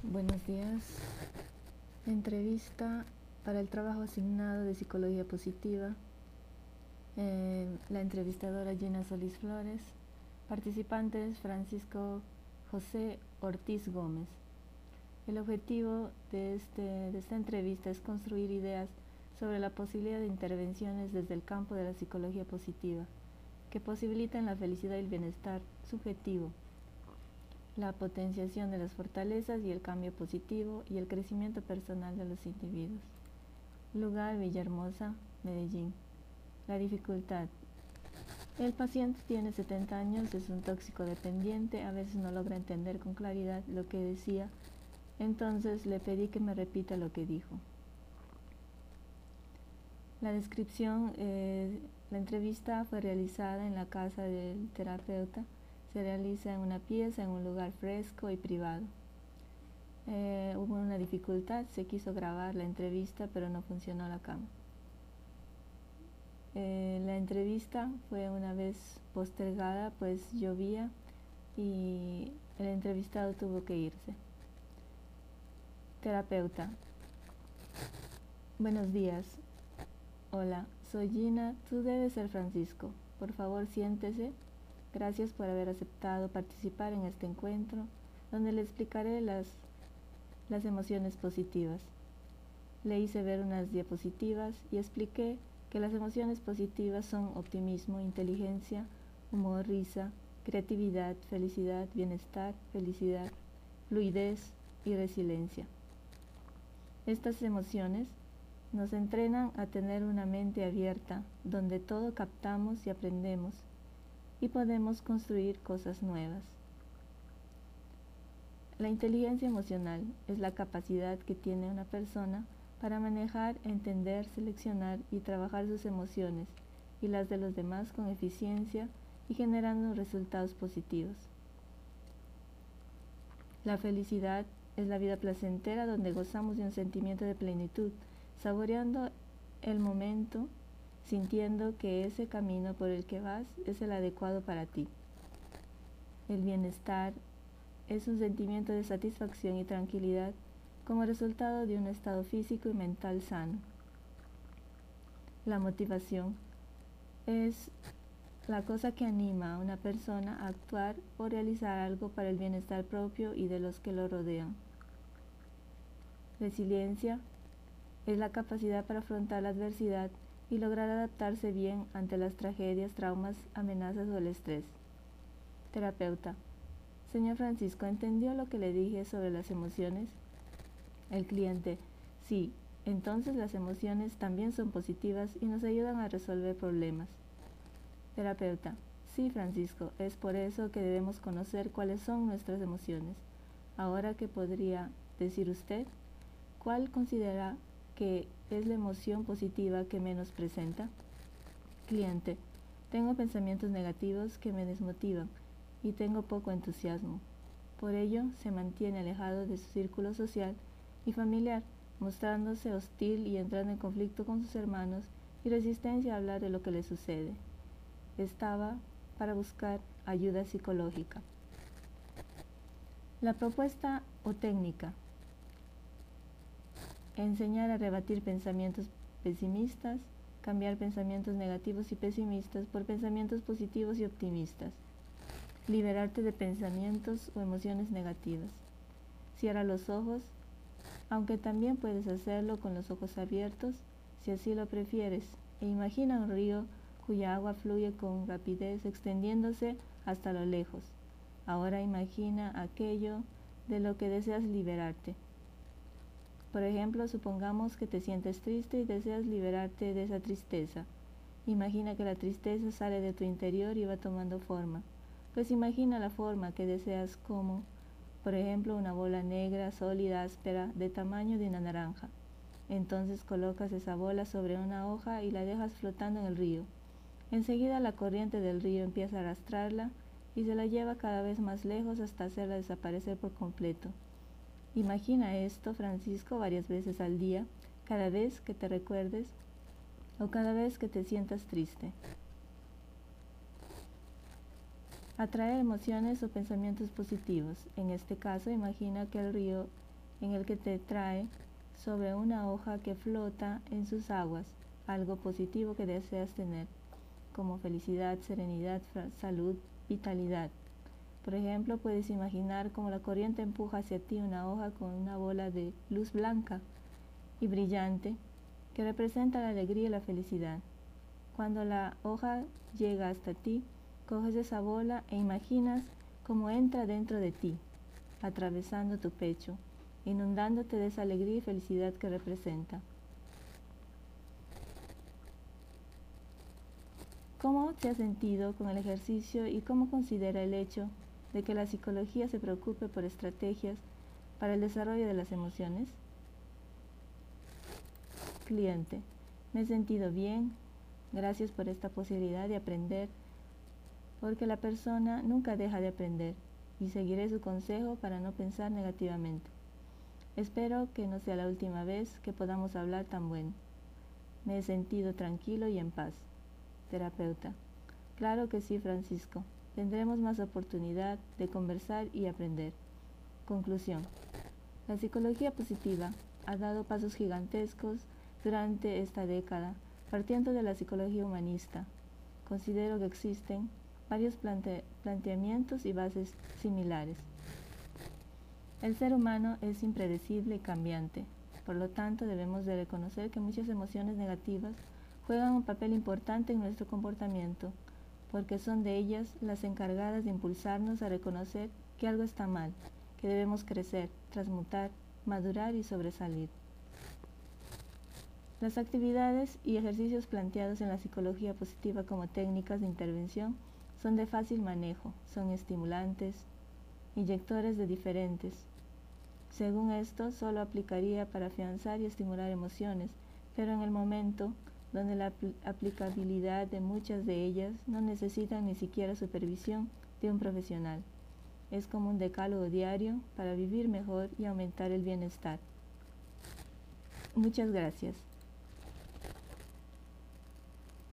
Buenos días. Entrevista para el trabajo asignado de Psicología Positiva. La entrevistadora Gina Solís Flores. Participantes Francisco José Ortiz Gómez. El objetivo de esta entrevista es construir ideas sobre la posibilidad de intervenciones desde el campo de la psicología positiva, que posibiliten la felicidad y el bienestar subjetivo, la potenciación de las fortalezas y el cambio positivo y el crecimiento personal de los individuos. Lugar: Villahermosa, Medellín. La dificultad: el paciente tiene 70 años, es un tóxico dependiente, a veces no logra entender con claridad lo que decía, entonces le pedí que me repita lo que dijo. La descripción: la entrevista fue realizada en la casa del terapeuta. Se realiza en una pieza, en un lugar fresco y privado. Hubo una dificultad, se quiso grabar la entrevista, pero no funcionó la cámara. La entrevista fue una vez postergada, pues llovía y el entrevistado tuvo que irse. Terapeuta: buenos días. Hola, soy Gina, tú debes ser Francisco. Por favor, siéntese. Gracias por haber aceptado participar en este encuentro, donde le explicaré las emociones positivas. Le hice ver unas diapositivas y expliqué que las emociones positivas son optimismo, inteligencia, humor, risa, creatividad, felicidad, bienestar, felicidad, fluidez y resiliencia. Estas emociones nos entrenan a tener una mente abierta, donde todo captamos y aprendemos, y podemos construir cosas nuevas. La inteligencia emocional es la capacidad que tiene una persona para manejar, entender, seleccionar y trabajar sus emociones y las de los demás con eficiencia y generando resultados positivos. La felicidad es la vida placentera donde gozamos de un sentimiento de plenitud, saboreando el momento, sintiendo que ese camino por el que vas es el adecuado para ti. El bienestar es un sentimiento de satisfacción y tranquilidad como resultado de un estado físico y mental sano. La motivación es la cosa que anima a una persona a actuar o realizar algo para el bienestar propio y de los que lo rodean. Resiliencia es la capacidad para afrontar la adversidad y lograr adaptarse bien ante las tragedias, traumas, amenazas o el estrés. Terapeuta: señor Francisco, ¿entendió lo que le dije sobre las emociones? El cliente: sí, entonces las emociones también son positivas y nos ayudan a resolver problemas. Terapeuta: sí, Francisco, es por eso que debemos conocer cuáles son nuestras emociones. Ahora, ¿qué podría decir usted? ¿Cuál considera que es la emoción positiva que menos presenta? Cliente: tengo pensamientos negativos que me desmotivan y tengo poco entusiasmo. Por ello, se mantiene alejado de su círculo social y familiar, mostrándose hostil y entrando en conflicto con sus hermanos y resistencia a hablar de lo que le sucede. Estaba para buscar ayuda psicológica. La propuesta o técnica: enseñar a rebatir pensamientos pesimistas, cambiar pensamientos negativos y pesimistas por pensamientos positivos y optimistas. Liberarte de pensamientos o emociones negativas. Cierra los ojos, aunque también puedes hacerlo con los ojos abiertos, si así lo prefieres, e imagina un río cuya agua fluye con rapidez extendiéndose hasta lo lejos. Ahora imagina aquello de lo que deseas liberarte. Por ejemplo, supongamos que te sientes triste y deseas liberarte de esa tristeza. Imagina que la tristeza sale de tu interior y va tomando forma. Pues imagina la forma que deseas como, por ejemplo, una bola negra, sólida, áspera, de tamaño de una naranja. Entonces colocas esa bola sobre una hoja y la dejas flotando en el río. Enseguida la corriente del río empieza a arrastrarla y se la lleva cada vez más lejos hasta hacerla desaparecer por completo. Imagina esto, Francisco, varias veces al día, cada vez que te recuerdes o cada vez que te sientas triste. Atraer emociones o pensamientos positivos. En este caso, imagina que el río en el que te trae sobre una hoja que flota en sus aguas algo positivo que deseas tener, como felicidad, serenidad, salud, vitalidad. Por ejemplo, puedes imaginar cómo la corriente empuja hacia ti una hoja con una bola de luz blanca y brillante que representa la alegría y la felicidad. Cuando la hoja llega hasta ti, coges esa bola e imaginas cómo entra dentro de ti, atravesando tu pecho, inundándote de esa alegría y felicidad que representa. ¿Cómo se ha sentido con el ejercicio y cómo considera el hecho de que la psicología se preocupe por estrategias para el desarrollo de las emociones? Cliente: me he sentido bien, gracias por esta posibilidad de aprender, porque la persona nunca deja de aprender, y seguiré su consejo para no pensar negativamente. Espero que no sea la última vez que podamos hablar tan bueno. Me he sentido tranquilo y en paz. Terapeuta: claro que sí, Francisco. Tendremos más oportunidad de conversar y aprender. Conclusión: la psicología positiva ha dado pasos gigantescos durante esta década, partiendo de la psicología humanista. Considero que existen varios planteamientos y bases similares. El ser humano es impredecible y cambiante, por lo tanto debemos de reconocer que muchas emociones negativas juegan un papel importante en nuestro comportamiento, porque son de ellas las encargadas de impulsarnos a reconocer que algo está mal, que debemos crecer, transmutar, madurar y sobresalir. Las actividades y ejercicios planteados en la psicología positiva como técnicas de intervención son de fácil manejo, son estimulantes, inyectores de diferentes. Según esto, solo aplicaría para afianzar y estimular emociones, pero en el momento donde la aplicabilidad de muchas de ellas no necesitan ni siquiera supervisión de un profesional. Es como un decálogo diario para vivir mejor y aumentar el bienestar. Muchas gracias.